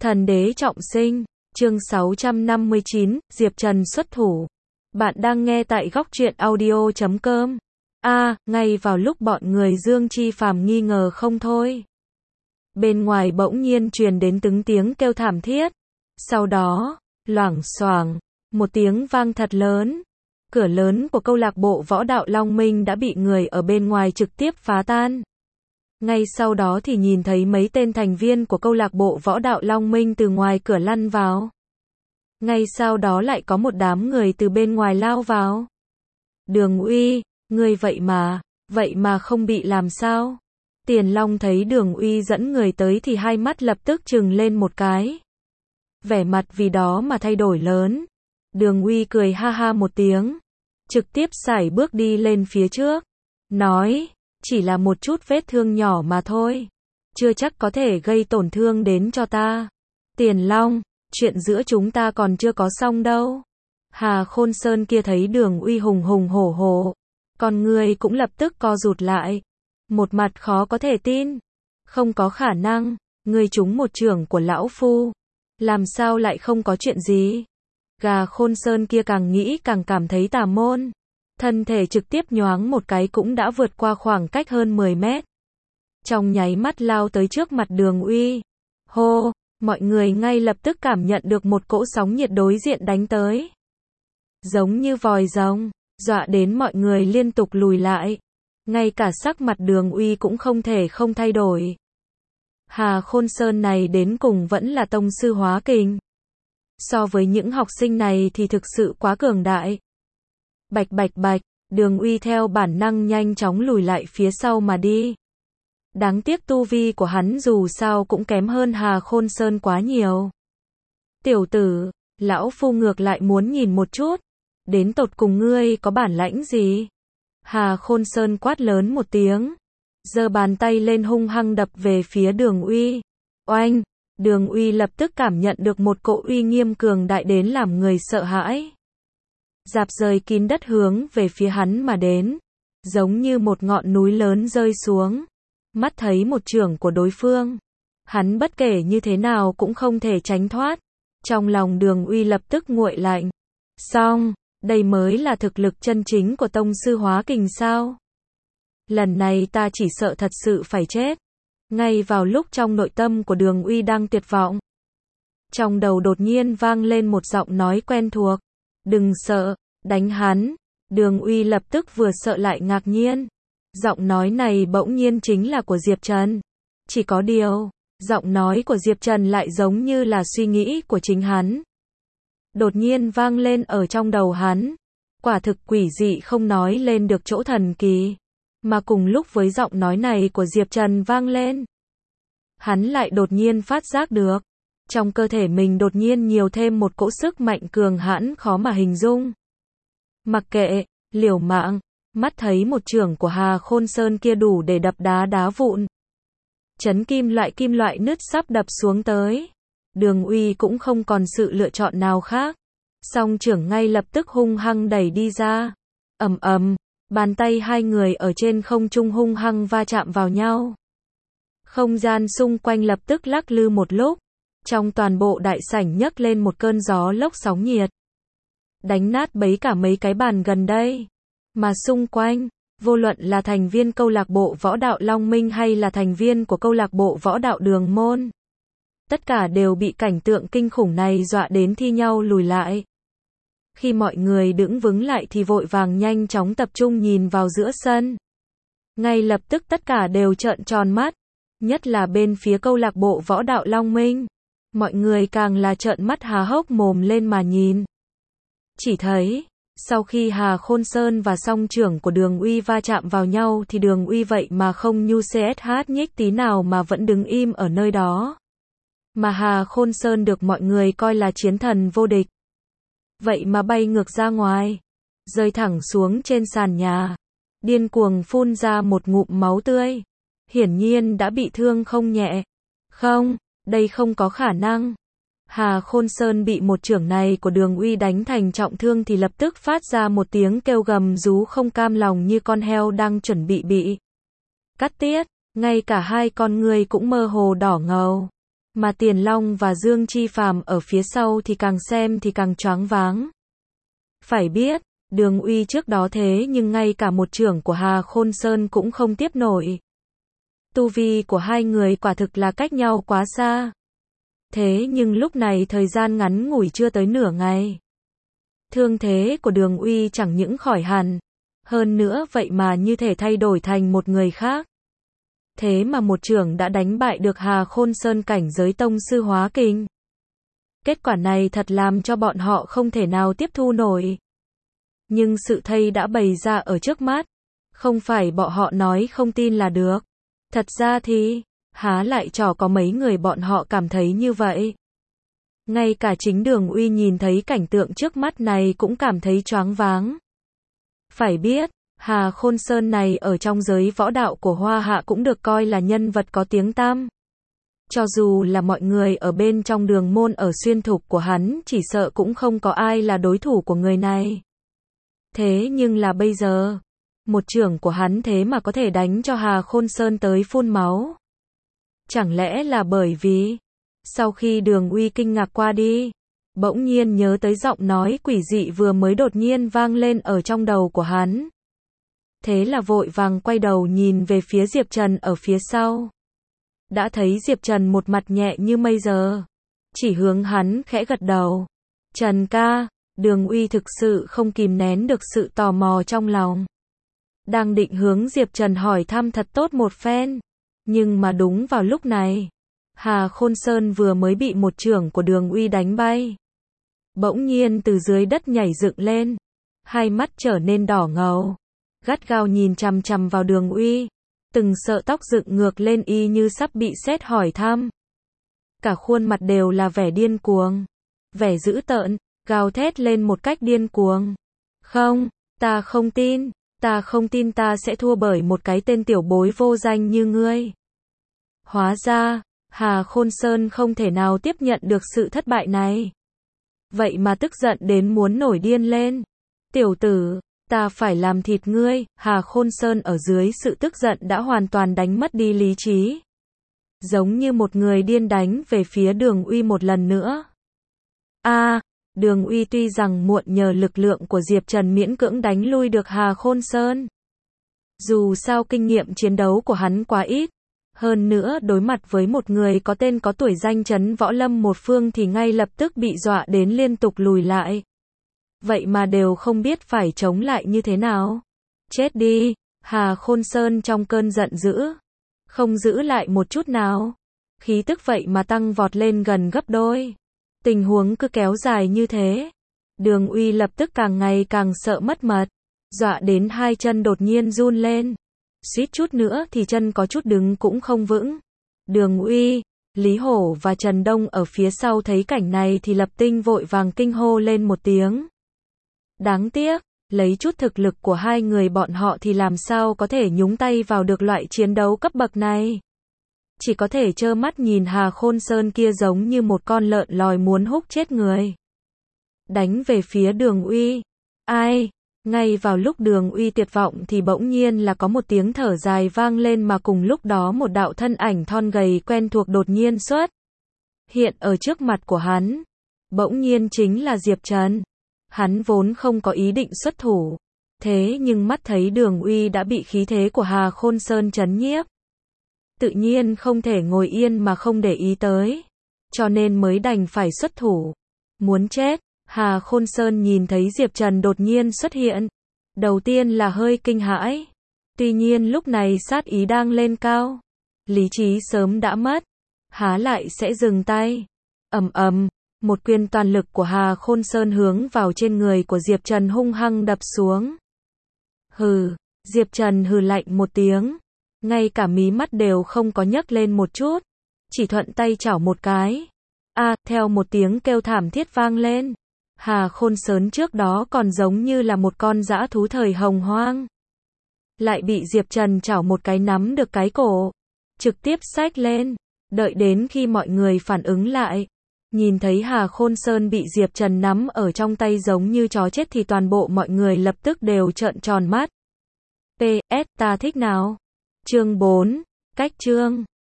Thần đế trọng sinh, chương 659, Diệp Trần xuất thủ. Bạn đang nghe tại góc truyện audio.com. Ngay vào lúc bọn người Dương Chi Phàm nghi ngờ không thôi. Bên ngoài bỗng nhiên truyền đến từng tiếng kêu thảm thiết. Sau đó, loảng xoảng, một tiếng vang thật lớn. Cửa lớn của câu lạc bộ võ đạo Long Minh đã bị người ở bên ngoài trực tiếp phá tan. Ngay sau đó thì nhìn thấy mấy tên thành viên của câu lạc bộ võ đạo Long Minh từ ngoài cửa lăn vào. Ngay sau đó lại có một đám người từ bên ngoài lao vào. Đường Uy, ngươi vậy mà không bị làm sao? Tiền Long thấy Đường Uy dẫn người tới thì hai mắt lập tức trừng lên một cái. Vẻ mặt vì đó mà thay đổi lớn. Đường Uy cười ha ha một tiếng, trực tiếp sải bước đi lên phía trước, nói, chỉ là một chút vết thương nhỏ mà thôi, chưa chắc có thể gây tổn thương đến cho ta. Tiền Long, chuyện giữa chúng ta còn chưa có xong đâu. Hà Khôn Sơn kia thấy Đường Uy hùng hùng hổ hổ, con người cũng lập tức co rụt lại, một mặt khó có thể tin. Không có khả năng, ngươi trúng một chưởng của lão phu, làm sao lại không có chuyện gì? Gà Khôn Sơn kia càng nghĩ càng cảm thấy tà môn. Thân thể trực tiếp nhoáng một cái cũng đã vượt qua khoảng cách hơn 10 mét. Trong nháy mắt lao tới trước mặt Đường Uy. Hô, mọi người ngay lập tức cảm nhận được một cỗ sóng nhiệt đối diện đánh tới. Giống như vòi rồng, dọa đến mọi người liên tục lùi lại. Ngay cả sắc mặt Đường Uy cũng không thể không thay đổi. Hà Khôn Sơn này đến cùng vẫn là tông sư hóa kình. So với những học sinh này thì thực sự quá cường đại. Bạch bạch bạch, Đường Uy theo bản năng nhanh chóng lùi lại phía sau mà đi. Đáng tiếc tu vi của hắn dù sao cũng kém hơn Hà Khôn Sơn quá nhiều. Tiểu tử, lão phu ngược lại muốn nhìn một chút, đến tột cùng ngươi có bản lãnh gì? Hà Khôn Sơn quát lớn một tiếng, giơ bàn tay lên hung hăng đập về phía Đường Uy. Oanh! Đường Uy lập tức cảm nhận được một cỗ uy nghiêm cường đại đến làm người sợ hãi. Rạp rời kín đất hướng về phía hắn mà đến, giống như một ngọn núi lớn rơi xuống. Mắt thấy một chưởng của đối phương, hắn bất kể như thế nào cũng không thể tránh thoát. Trong lòng Đường Uy lập tức nguội lạnh. Xong, đây mới là thực lực chân chính của tông sư hóa kình sao? Lần này ta chỉ sợ thật sự phải chết. Ngay vào lúc trong nội tâm của Đường Uy đang tuyệt vọng, trong đầu đột nhiên vang lên một giọng nói quen thuộc. Đừng sợ, đánh hắn. Đường Uy lập tức vừa sợ lại ngạc nhiên. Giọng nói này bỗng nhiên chính là của Diệp Trần. Chỉ có điều, giọng nói của Diệp Trần lại giống như là suy nghĩ của chính hắn. Đột nhiên vang lên ở trong đầu hắn. Quả thực quỷ dị không nói lên được chỗ thần kỳ. Mà cùng lúc với giọng nói này của Diệp Trần vang lên, hắn lại đột nhiên phát giác được, trong cơ thể mình đột nhiên nhiều thêm một cỗ sức mạnh cường hãn khó mà hình dung. Mặc kệ, liều mạng, mắt thấy một chưởng của Hà Khôn Sơn kia đủ để đập đá vụn. Chấn kim loại nứt sắp đập xuống tới. Đường Uy cũng không còn sự lựa chọn nào khác. Song chưởng ngay lập tức hung hăng đẩy đi ra. Ầm ầm, bàn tay hai người ở trên không trung hung hăng va chạm vào nhau. Không gian xung quanh lập tức lắc lư một lúc. Trong toàn bộ đại sảnh nhấc lên một cơn gió lốc sóng nhiệt, đánh nát mấy cái bàn gần đây. Mà xung quanh, vô luận là thành viên câu lạc bộ võ đạo Long Minh hay là thành viên của câu lạc bộ võ đạo Đường Môn, tất cả đều bị cảnh tượng kinh khủng này dọa đến thi nhau lùi lại. Khi mọi người đứng vững lại thì vội vàng nhanh chóng tập trung nhìn vào giữa sân. Ngay lập tức tất cả đều trợn tròn mắt, nhất là bên phía câu lạc bộ võ đạo Long Minh. Mọi người càng là trợn mắt há hốc mồm lên mà nhìn. Chỉ thấy, sau khi Hà Khôn Sơn và song chưởng của Đường Uy va chạm vào nhau thì Đường Uy vậy mà không nhu CSH nhích tí nào mà vẫn đứng im ở nơi đó. Mà Hà Khôn Sơn được mọi người coi là chiến thần vô địch, vậy mà bay ngược ra ngoài, rơi thẳng xuống trên sàn nhà, điên cuồng phun ra một ngụm máu tươi. Hiển nhiên đã bị thương không nhẹ. Không, đây không có khả năng. Hà Khôn Sơn bị một chưởng này của Đường Uy đánh thành trọng thương thì lập tức phát ra một tiếng kêu gầm rú không cam lòng như con heo đang chuẩn bị cắt tiết. Ngay cả hai con người cũng mơ hồ đỏ ngầu. Mà Tiền Long và Dương Chi Phàm ở phía sau thì càng xem thì càng choáng váng. Phải biết, Đường Uy trước đó thế nhưng ngay cả một chưởng của Hà Khôn Sơn cũng không tiếp nổi. Tu vi của hai người quả thực là cách nhau quá xa. Thế nhưng lúc này thời gian ngắn ngủi chưa tới nửa ngày. Thương thế của Đường Uy chẳng những khỏi hẳn, hơn nữa vậy mà như thể thay đổi thành một người khác. Thế mà một chưởng đã đánh bại được Hà Khôn Sơn cảnh giới tông sư hóa kình. Kết quả này thật làm cho bọn họ không thể nào tiếp thu nổi. Nhưng sự thay đã bày ra ở trước mắt, không phải bọn họ nói không tin là được. Thật ra thì, há lại chả có mấy người bọn họ cảm thấy như vậy. Ngay cả chính Đường Uy nhìn thấy cảnh tượng trước mắt này cũng cảm thấy choáng váng. Phải biết, Hà Khôn Sơn này ở trong giới võ đạo của Hoa Hạ cũng được coi là nhân vật có tiếng tăm. Cho dù là mọi người ở bên trong đường môn ở xuyên thục của hắn chỉ sợ cũng không có ai là đối thủ của người này. Thế nhưng là bây giờ, một chưởng của hắn thế mà có thể đánh cho Hà Khôn Sơn tới phun máu. Chẳng lẽ là bởi vì, sau khi Đường Uy kinh ngạc qua đi, bỗng nhiên nhớ tới giọng nói quỷ dị vừa mới đột nhiên vang lên ở trong đầu của hắn. Thế là vội vàng quay đầu nhìn về phía Diệp Trần ở phía sau. Đã thấy Diệp Trần một mặt nhẹ như mây giờ. Chỉ hướng hắn khẽ gật đầu. Trần ca, Đường Uy thực sự không kìm nén được sự tò mò trong lòng. Đang định hướng Diệp Trần hỏi thăm thật tốt một phen. Nhưng mà đúng vào lúc này, Hà Khôn Sơn vừa mới bị một chưởng của Đường Uy đánh bay. Bỗng nhiên từ dưới đất nhảy dựng lên. Hai mắt trở nên đỏ ngầu. Gắt gao nhìn chằm chằm vào Đường Uy. Từng sợi tóc dựng ngược lên y như sắp bị sét hỏi thăm. Cả khuôn mặt đều là vẻ điên cuồng. Vẻ dữ tợn, gào thét lên một cách điên cuồng. Không, ta không tin. Ta không tin ta sẽ thua bởi một cái tên tiểu bối vô danh như ngươi. Hóa ra, Hà Khôn Sơn không thể nào tiếp nhận được sự thất bại này. Vậy mà tức giận đến muốn nổi điên lên. Tiểu tử, ta phải làm thịt ngươi. Hà Khôn Sơn ở dưới sự tức giận đã hoàn toàn đánh mất đi lý trí. Giống như một người điên đánh về phía Đường Uy một lần nữa. Đường Uy tuy rằng muộn nhờ lực lượng của Diệp Trần miễn cưỡng đánh lui được Hà Khôn Sơn. Dù sao kinh nghiệm chiến đấu của hắn quá ít. Hơn nữa đối mặt với một người có tên có tuổi danh chấn võ lâm một phương thì ngay lập tức bị dọa đến liên tục lùi lại. Vậy mà đều không biết phải chống lại như thế nào. Chết đi, Hà Khôn Sơn trong cơn giận dữ. Không giữ lại một chút nào. Khí tức vậy mà tăng vọt lên gần gấp đôi. Tình huống cứ kéo dài như thế. Đường Uy lập tức càng ngày càng sợ mất mật. Dọa đến hai chân đột nhiên run lên. Suýt chút nữa thì chân có chút đứng cũng không vững. Đường Uy, Lý Hổ và Trần Đông ở phía sau thấy cảnh này thì lập tinh vội vàng kinh hô lên một tiếng. Đáng tiếc, lấy chút thực lực của hai người bọn họ thì làm sao có thể nhúng tay vào được loại chiến đấu cấp bậc này. Chỉ có thể trơ mắt nhìn Hà Khôn Sơn kia giống như một con lợn lòi muốn húc chết người. Đánh về phía Đường Uy. Ngay vào lúc Đường Uy tuyệt vọng thì bỗng nhiên là có một tiếng thở dài vang lên mà cùng lúc đó một đạo thân ảnh thon gầy quen thuộc đột nhiên xuất hiện ở trước mặt của hắn. Bỗng nhiên chính là Diệp Trần. Hắn vốn không có ý định xuất thủ. Thế nhưng mắt thấy Đường Uy đã bị khí thế của Hà Khôn Sơn chấn nhiếp. Tự nhiên không thể ngồi yên mà không để ý tới. Cho nên mới đành phải xuất thủ. Muốn chết. Hà Khôn Sơn nhìn thấy Diệp Trần đột nhiên xuất hiện. Đầu tiên là hơi kinh hãi. Tuy nhiên lúc này sát ý đang lên cao. Lý trí sớm đã mất. Há lại sẽ dừng tay. Một quyền toàn lực của Hà Khôn Sơn hướng vào trên người của Diệp Trần hung hăng đập xuống. Hừ, Diệp Trần hừ lạnh một tiếng. Ngay cả mí mắt đều không có nhấc lên một chút. Chỉ thuận tay chảo một cái. Theo một tiếng kêu thảm thiết vang lên. Hà Khôn Sơn trước đó còn giống như là một con dã thú thời hồng hoang. Lại bị Diệp Trần chảo một cái nắm được cái cổ. Trực tiếp xách lên. Đợi đến khi mọi người phản ứng lại. Nhìn thấy Hà Khôn Sơn bị Diệp Trần nắm ở trong tay giống như chó chết thì toàn bộ mọi người lập tức đều trợn tròn mắt. PS, ta thích nào? Chương 4, cách chương.